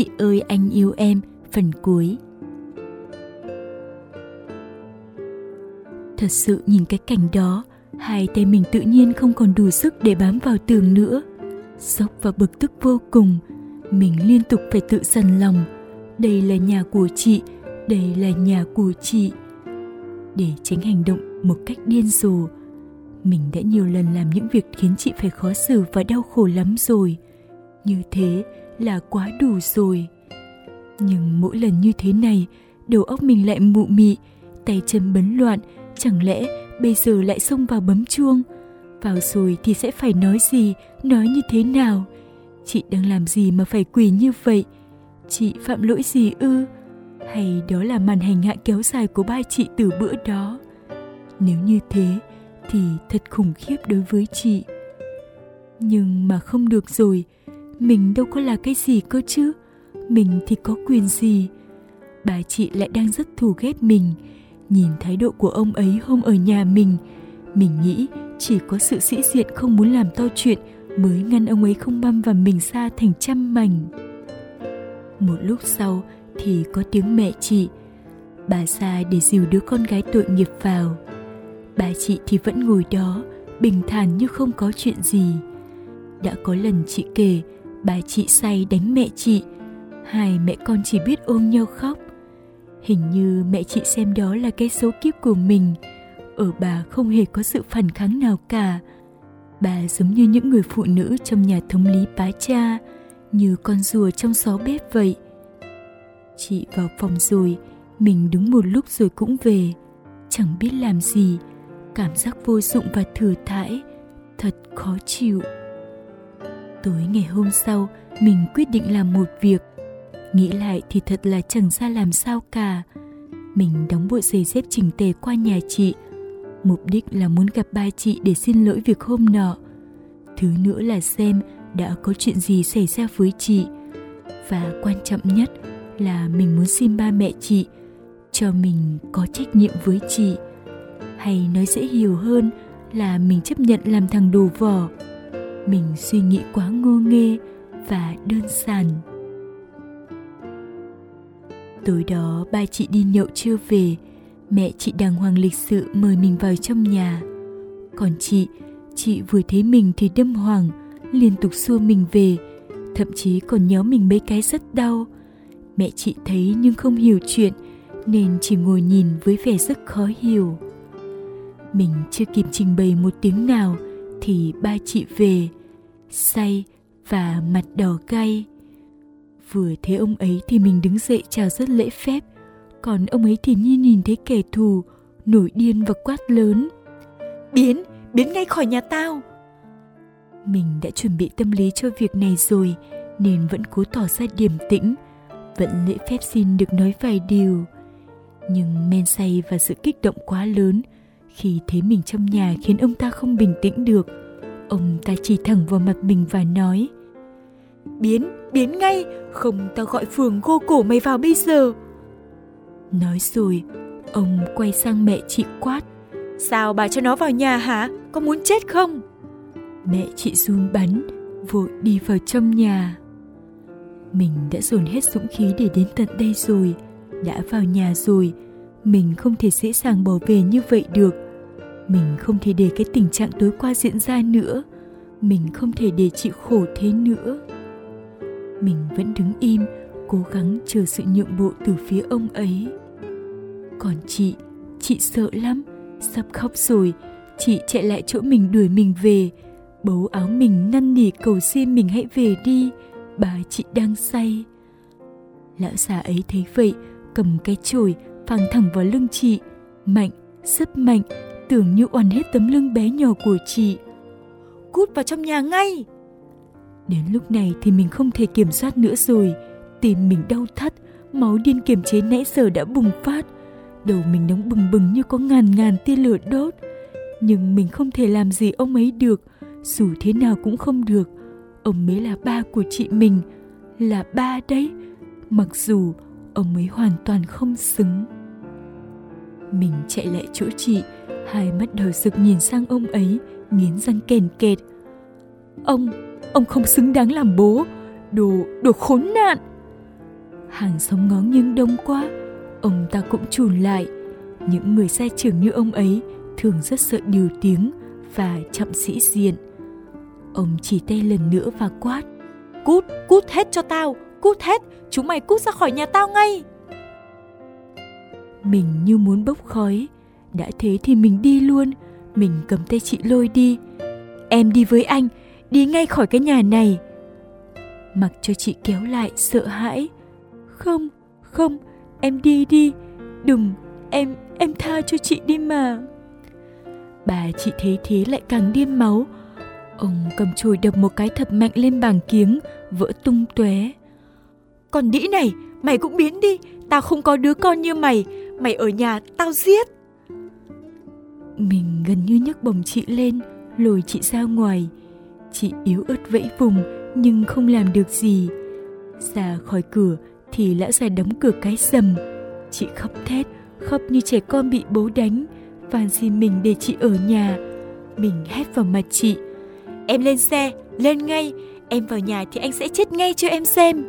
Chị ơi anh yêu em, phần cuối. Thật sự nhìn cái cảnh đó, hai tay mình tự nhiên không còn đủ sức để bám vào tường nữa. Sốc và bực tức vô cùng, mình liên tục phải tự dằn lòng. Đây là nhà của chị, đây là nhà của chị. Để tránh hành động một cách điên rồ, mình đã nhiều lần làm những việc khiến chị phải khó xử và đau khổ lắm rồi. Như thế là quá đủ rồi. Nhưng mỗi lần như thế này, đầu óc mình lại mụ mị, tay chân bấn loạn. Chẳng lẽ bây giờ lại xông vào bấm chuông? Vào rồi thì sẽ phải nói gì, nói như thế nào? Chị đang làm gì mà phải quỳ như vậy? Chị phạm lỗi gì ư? Hay đó là màn hành hạ kéo dài của ba chị từ bữa đó? Nếu như thế thì thật khủng khiếp đối với chị. Nhưng mà không được rồi, mình đâu có là cái gì cơ chứ. Mình thì có quyền gì? Bà chị lại đang rất thù ghét mình. Nhìn thái độ của ông ấy hôm ở nhà mình nghĩ chỉ có sự sĩ diện không muốn làm to chuyện mới ngăn ông ấy không băm vào mình ra thành trăm mảnh. Một lúc sau thì có tiếng mẹ chị. Bà ra để dìu đứa con gái tội nghiệp vào. Bà chị thì vẫn ngồi đó, bình thản như không có chuyện gì. Đã có lần chị kể, bà chị say đánh mẹ chị. Hai mẹ con chỉ biết ôm nhau khóc. Hình như mẹ chị xem đó là cái số kiếp của mình. Ở bà không hề có sự phản kháng nào cả. Bà giống như những người phụ nữ trong nhà thống lý Pá Cha, như con rùa trong xó bếp vậy. Chị vào phòng rồi, mình đứng một lúc rồi cũng về. Chẳng biết làm gì, cảm giác vô dụng và thừa thãi, thật khó chịu. Tối ngày hôm sau, mình quyết định làm một việc. Nghĩ lại thì thật là chẳng ra làm sao cả. Mình đóng bộ giày dép chỉnh tề qua nhà chị. Mục đích là muốn gặp ba chị để xin lỗi việc hôm nọ. Thứ nữa là xem đã có chuyện gì xảy ra với chị. Và quan trọng nhất là mình muốn xin ba mẹ chị cho mình có trách nhiệm với chị. Hay nói dễ hiểu hơn là mình chấp nhận làm thằng đồ vỏ. Mình suy nghĩ quá ngô nghê và đơn giản. Tối đó ba chị đi nhậu trưa về. Mẹ chị đàng hoàng lịch sự mời mình vào trong nhà. Còn chị vừa thấy mình thì đâm hoàng, liên tục xua mình về, thậm chí còn nhéo mình mấy cái rất đau. Mẹ chị thấy nhưng không hiểu chuyện, nên chỉ ngồi nhìn với vẻ rất khó hiểu. Mình chưa kịp trình bày một tiếng nào thì ba chị về, say và mặt đỏ gay. Vừa thấy ông ấy thì mình đứng dậy chào rất lễ phép, còn ông ấy thì như nhìn thấy kẻ thù, nổi điên và quát lớn: Biến ngay khỏi nhà tao! Mình đã chuẩn bị tâm lý cho việc này rồi, nên vẫn cố tỏ ra điềm tĩnh, vẫn lễ phép xin được nói vài điều. Nhưng men say và sự kích động quá lớn khi thấy mình trong nhà khiến ông ta không bình tĩnh được. Ông ta chỉ thẳng vào mặt mình và nói: Biến ngay, không tao gọi phường gô cổ mày vào bây giờ. Nói rồi, ông quay sang mẹ chị quát: Sao bà cho nó vào nhà hả? Có muốn chết không? Mẹ chị run bắn, vội đi vào trong nhà. Mình đã dồn hết dũng khí để đến tận đây rồi. Đã vào nhà rồi, mình không thể dễ dàng bỏ về như vậy được. Mình không thể để cái tình trạng tối qua diễn ra nữa. Mình không thể để chị khổ thế nữa. Mình vẫn đứng im, cố gắng chờ sự nhượng bộ từ phía ông ấy. Còn chị sợ lắm, sắp khóc rồi. Chị chạy lại chỗ mình đuổi mình về, bấu áo mình năn nỉ cầu xin mình hãy về đi, bà chị đang say. Lão già ấy thấy vậy, cầm cái chổi phang thẳng vào lưng chị, mạnh, rất mạnh, tưởng như oằn hết tấm lưng bé nhỏ của chị. Cút vào trong nhà ngay! Đến lúc này thì mình không thể kiểm soát nữa rồi. Tim mình đau thắt, máu điên kiềm chế nãy giờ đã bùng phát. Đầu mình nóng bừng bừng như có ngàn tia lửa đốt. Nhưng mình không thể làm gì ông ấy được, dù thế nào cũng không được. Ông ấy là ba của chị mình, là ba đấy, mặc dù ông ấy hoàn toàn không xứng. Mình chạy lại chỗ chị, hai mắt đỏ rực nhìn sang ông ấy, nghiến răng kèn kẹt. Ông không xứng đáng làm bố, đồ khốn nạn. Hàng xóm ngó nghiêng đông quá, ông ta cũng chùn lại. Những người sai trưởng như ông ấy thường rất sợ điều tiếng và chậm sĩ diện. Ông chỉ tay lần nữa và quát: Cút, cút hết cho tao, cút hết, chúng mày cút ra khỏi nhà tao ngay. Mình như muốn bốc khói. Đã thế thì mình đi luôn. Mình cầm tay chị lôi đi. Em đi với anh, đi ngay khỏi cái nhà này. Mặc cho chị kéo lại sợ hãi. Không, không, em đi đi. Đừng, em tha cho chị đi mà. Bà chị thấy thế lại càng điên máu. Ông cầm chổi đập một cái thật mạnh lên bảng kiếng, vỡ tung tóe. Còn đĩ này, mày cũng biến đi. Tao không có đứa con như mày. Mày ở nhà tao giết. Mình gần như nhấc bổng chị lên, lôi chị ra ngoài. Chị yếu ớt vẫy vùng nhưng không làm được gì. Ra khỏi cửa thì lão già đóng cửa cái rầm. Chị khóc thét, khóc như trẻ con bị bố đánh, van xin mình để chị ở nhà. Mình hét vào mặt chị: Em lên xe, lên ngay. Em vào nhà thì anh sẽ chết ngay cho em xem.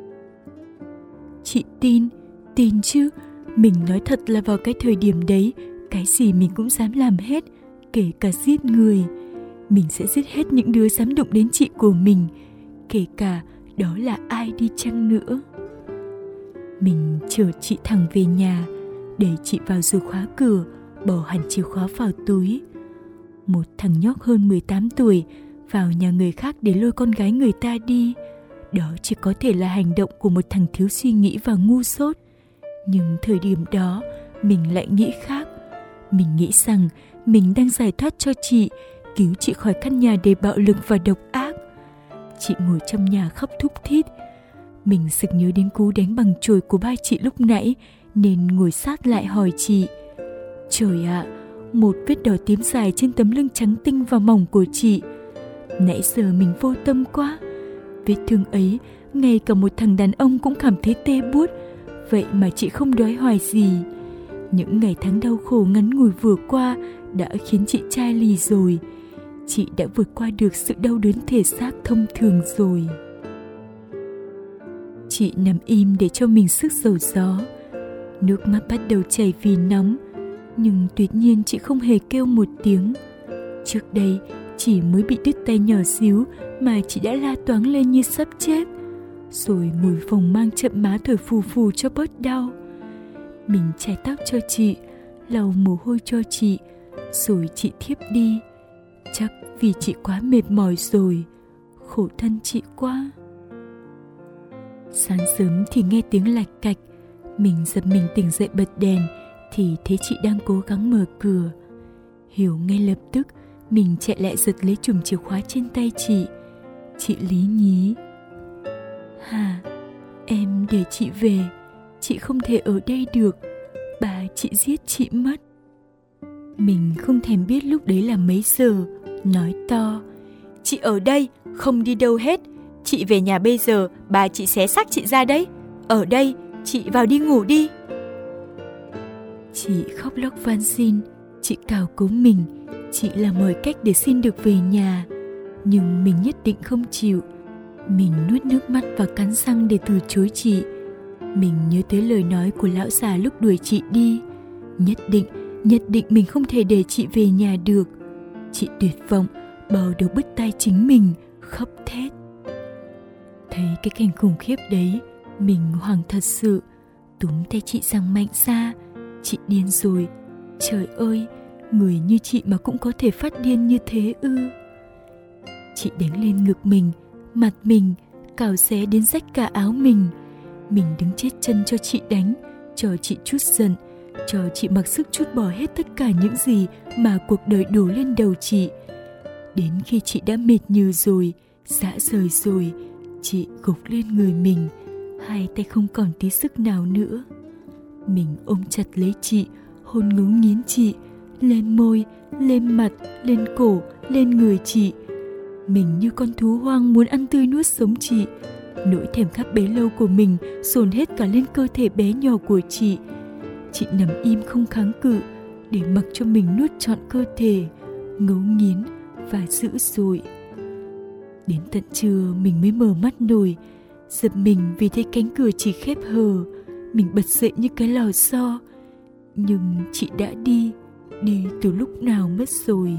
Chị tin chứ. Mình nói thật là vào cái thời điểm đấy, cái gì mình cũng dám làm hết, kể cả giết người. Mình sẽ giết hết những đứa dám đụng đến chị của mình, kể cả đó là ai đi chăng nữa. Mình chở chị thẳng về nhà, để chị vào rồi khóa cửa, bỏ hẳn chìa khóa vào túi. Một thằng nhóc hơn 18 tuổi vào nhà người khác để lôi con gái người ta đi, đó chỉ có thể là hành động của một thằng thiếu suy nghĩ và ngu dốt. Nhưng thời điểm đó mình lại nghĩ khác. Mình nghĩ rằng mình đang giải thoát cho chị, cứu chị khỏi căn nhà đầy bạo lực và độc ác. Chị ngồi trong nhà khóc thút thít. Mình sực nhớ đến cú đánh bằng chổi của ba chị lúc nãy, nên ngồi sát lại hỏi chị: Trời ạ, một vết đỏ tím dài trên tấm lưng trắng tinh và mỏng của chị. Nãy giờ mình vô tâm quá. Vết thương ấy, ngay cả một thằng đàn ông cũng cảm thấy tê buốt. Vậy mà chị không đói hoài gì. Những ngày tháng đau khổ ngắn ngủi vừa qua đã khiến chị chai lì rồi. Chị đã vượt qua được sự đau đớn thể xác thông thường rồi. Chị nằm im để cho mình sức dầu gió. Nước mắt bắt đầu chảy vì nóng. Nhưng tuyệt nhiên chị không hề kêu một tiếng. Trước đây chỉ mới bị đứt tay nhỏ xíu mà chị đã la toáng lên như sắp chết. Rồi mùi phòng mang chậm má thổi phù phù cho bớt đau. Mình chải tóc cho chị, lau mồ hôi cho chị, rồi chị thiếp đi. Chắc vì chị quá mệt mỏi rồi. Khổ thân chị quá. Sáng sớm thì nghe tiếng lạch cạch. Mình giật mình tỉnh dậy bật đèn thì thấy chị đang cố gắng mở cửa. Hiểu ngay lập tức, mình chạy lại giật lấy chùm chìa khóa trên tay chị. Chị lý nhí: Hà, em để chị về. Chị không thể ở đây được. Bà chị giết chị mất. Mình không thèm biết lúc đấy là mấy giờ, nói to: Chị ở đây, không đi đâu hết. Chị về nhà bây giờ, bà chị xé xác chị ra đấy. Ở đây, chị vào đi ngủ đi. Chị khóc lóc van xin. Chị cào cấu mình. Chị làm mọi cách để xin được về nhà. Nhưng mình nhất định không chịu. Mình nuốt nước mắt và cắn răng để từ chối chị. Mình nhớ tới lời nói của lão già lúc đuổi chị đi. Nhất định mình không thể để chị về nhà được. Chị tuyệt vọng, bò đầu bứt tai chính mình, khóc thét. Thấy cái cảnh khủng khiếp đấy, mình hoảng thật sự. Túm tay chị giằng mạnh ra. Chị điên rồi. Trời ơi, người như chị mà cũng có thể phát điên như thế ư? Chị đánh lên ngực mình, mặt mình, cào xé đến rách cả áo mình. Mình đứng chết chân cho chị đánh, cho chị trút giận, cho chị mặc sức trút bỏ hết tất cả những gì mà cuộc đời đổ lên đầu chị. Đến khi chị đã mệt nhừ rồi, rã rời rồi, chị gục lên người mình, hai tay không còn tí sức nào nữa. Mình ôm chặt lấy chị, hôn ngấu nghiến chị, lên môi, lên mặt, lên cổ, lên người chị. Mình như con thú hoang muốn ăn tươi nuốt sống chị. Nỗi thèm khát bấy lâu của mình dồn hết cả lên cơ thể bé nhỏ của chị. Chị nằm im không kháng cự, để mặc cho mình nuốt trọn cơ thể, ngấu nghiến và dữ dội. Đến tận trưa mình mới mở mắt nổi. Giật mình vì thấy cánh cửa chỉ khép hờ. Mình bật dậy như cái lò xo. Nhưng chị đã đi từ lúc nào mất rồi.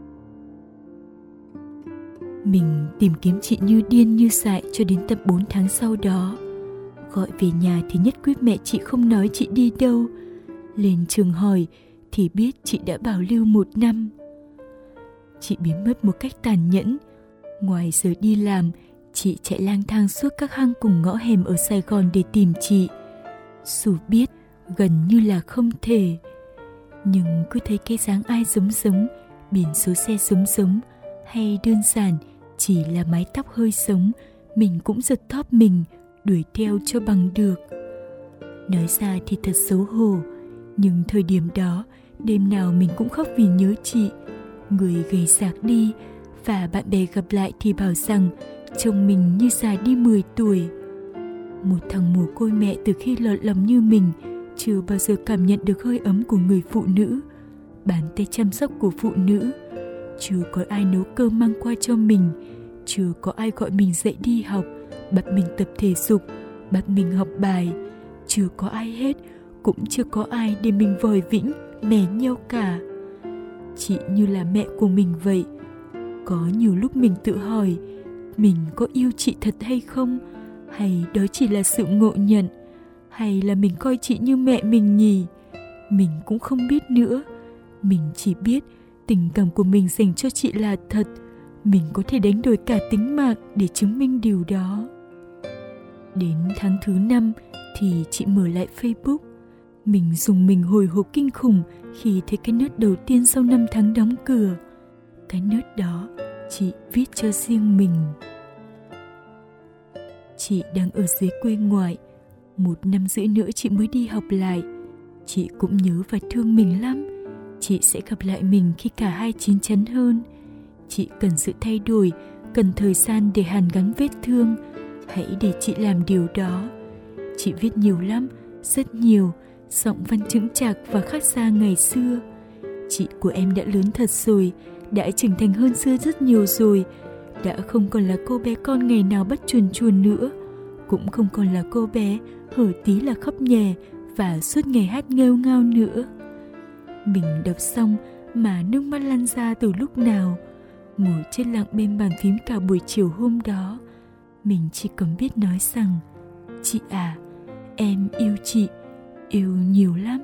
Mình tìm kiếm chị như điên như dại cho đến tận 4 tháng sau đó. Gọi về nhà thì nhất quyết mẹ chị không nói chị đi đâu. Lên trường hỏi thì biết chị đã bảo lưu 1 năm. Chị biến mất một cách tàn nhẫn. Ngoài giờ đi làm, chị chạy lang thang suốt các hang cùng ngõ hẻm ở Sài Gòn để tìm chị. Dù biết gần như là không thể, nhưng cứ thấy cái dáng ai giống, biển số xe giống, hay đơn giản chỉ là mái tóc hơi giống, mình cũng giật thóp mình đuổi theo cho bằng được. Nói ra thì thật xấu hổ, nhưng thời điểm đó đêm nào mình cũng khóc vì nhớ chị. Người gầy rạc đi, và bạn bè gặp lại thì bảo rằng trông mình như già đi 10 tuổi. Một thằng mồ côi mẹ từ khi lọt lòng như mình chưa bao giờ cảm nhận được hơi ấm của người phụ nữ, bàn tay chăm sóc của phụ nữ. Chưa có ai nấu cơm mang qua cho mình, chưa có ai gọi mình dậy đi học, bắt mình tập thể dục, bắt mình học bài. Chưa có ai hết, cũng chưa có ai để mình vòi vĩnh, mè nheo cả. Chị như là mẹ của mình vậy. Có nhiều lúc mình tự hỏi, mình có yêu chị thật hay không? Hay đó chỉ là sự ngộ nhận? Hay là mình coi chị như mẹ mình nhỉ? Mình cũng không biết nữa. Mình chỉ biết tình cảm của mình dành cho chị là thật. Mình có thể đánh đổi cả tính mạng để chứng minh điều đó. Đến tháng thứ 5 thì chị mở lại Facebook. Mình dùng mình hồi hộp kinh khủng khi thấy cái nốt đầu tiên sau 5 tháng đóng cửa. Cái nốt đó chị viết cho riêng mình. Chị đang ở dưới quê ngoại. 1 năm rưỡi nữa chị mới đi học lại. Chị cũng nhớ và thương mình lắm. Chị sẽ gặp lại mình khi cả hai chín chắn hơn. Chị cần sự thay đổi, cần thời gian để hàn gắn vết thương. Hãy để chị làm điều đó. Chị viết nhiều lắm, rất nhiều, giọng văn chững chạc và khác xa ngày xưa. Chị của em đã lớn thật rồi, đã trưởng thành hơn xưa rất nhiều rồi. Đã không còn là cô bé con ngày nào bắt chuồn nữa. Cũng không còn là cô bé hở tí là khóc nhè và suốt ngày hát nghêu ngao nữa. Mình đọc xong mà nước mắt lăn ra từ lúc nào. Ngồi chết lặng bên bàn phím cả buổi chiều hôm đó. Mình chỉ cần biết nói rằng, chị à, em yêu chị, yêu nhiều lắm.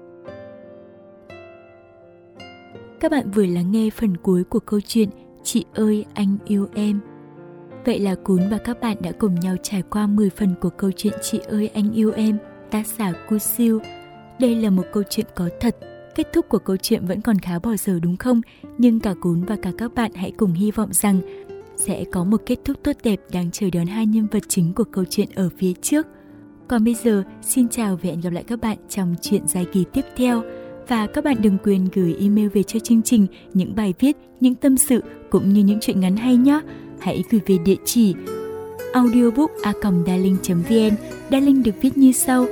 Các bạn vừa lắng nghe phần cuối của câu chuyện Chị ơi anh yêu em. Vậy là Cún và các bạn đã cùng nhau trải qua 10 phần của câu chuyện Chị ơi anh yêu em, tác giả Cu Siêu. Đây là một câu chuyện có thật. Kết thúc của câu chuyện vẫn còn khá bỏ dở đúng không? Nhưng cả Cún và cả các bạn hãy cùng hy vọng rằng sẽ có một kết thúc tốt đẹp đang chờ đón hai nhân vật chính của câu chuyện ở phía trước. Còn bây giờ, xin chào và hẹn gặp lại các bạn trong chuyện dài kỳ tiếp theo. Và các bạn đừng quên gửi email về cho chương trình những bài viết, những tâm sự cũng như những chuyện ngắn hay nhé. Hãy gửi về địa chỉ audiobook@darling.vn. Darling được viết như sau: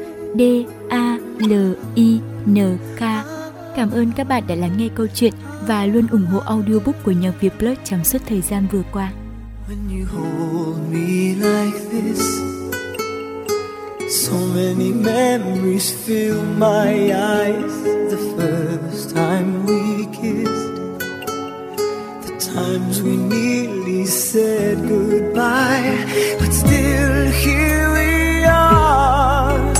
D-A-L-I-N-K. Cảm ơn các bạn đã lắng nghe câu chuyện và luôn ủng hộ audiobook của nhà Việt Plus trong suốt thời gian vừa qua. When you hold me like this, so many memories fill my eyes. The first time we kissed, the times we nearly said goodbye, but still here we are,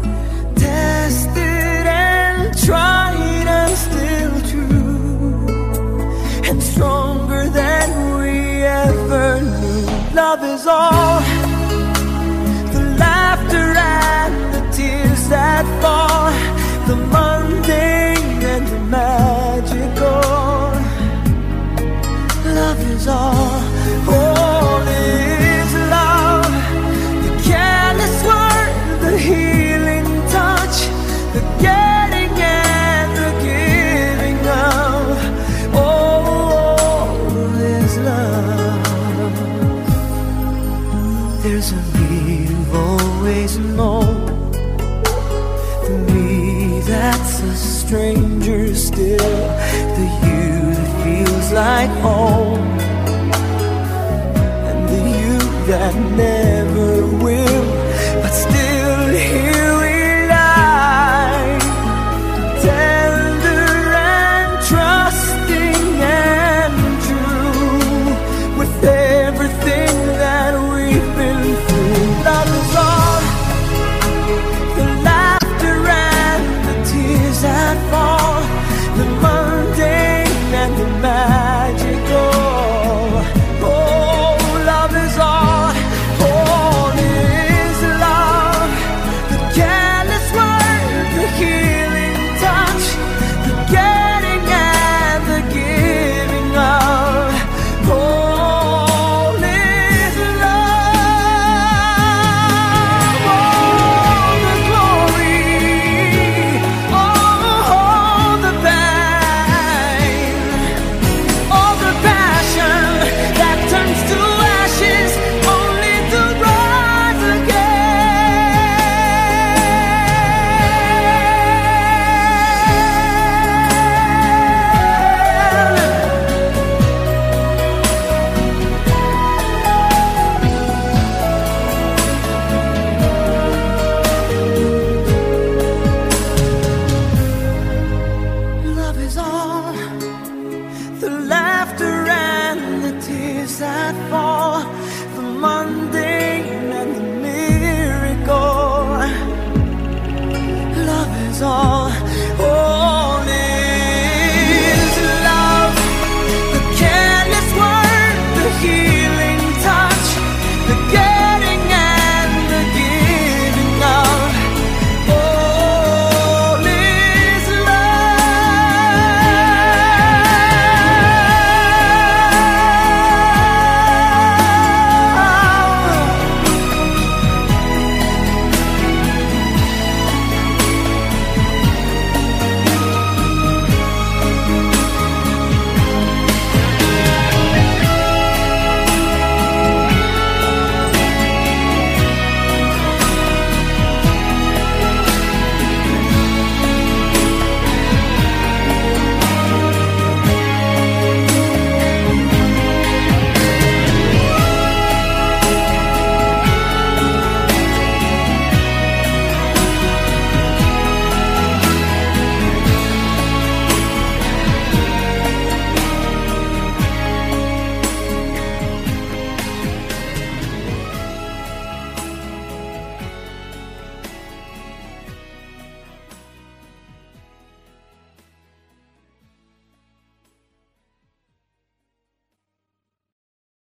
tested and tried and still true, and stronger than we ever knew. Love is all, the laughter and the tears that fall, the mundane and the magical. Love is all is love. The careless word, the healing touch, the getting and the giving of. All is love. There's a me you've always known, the me that's a stranger still.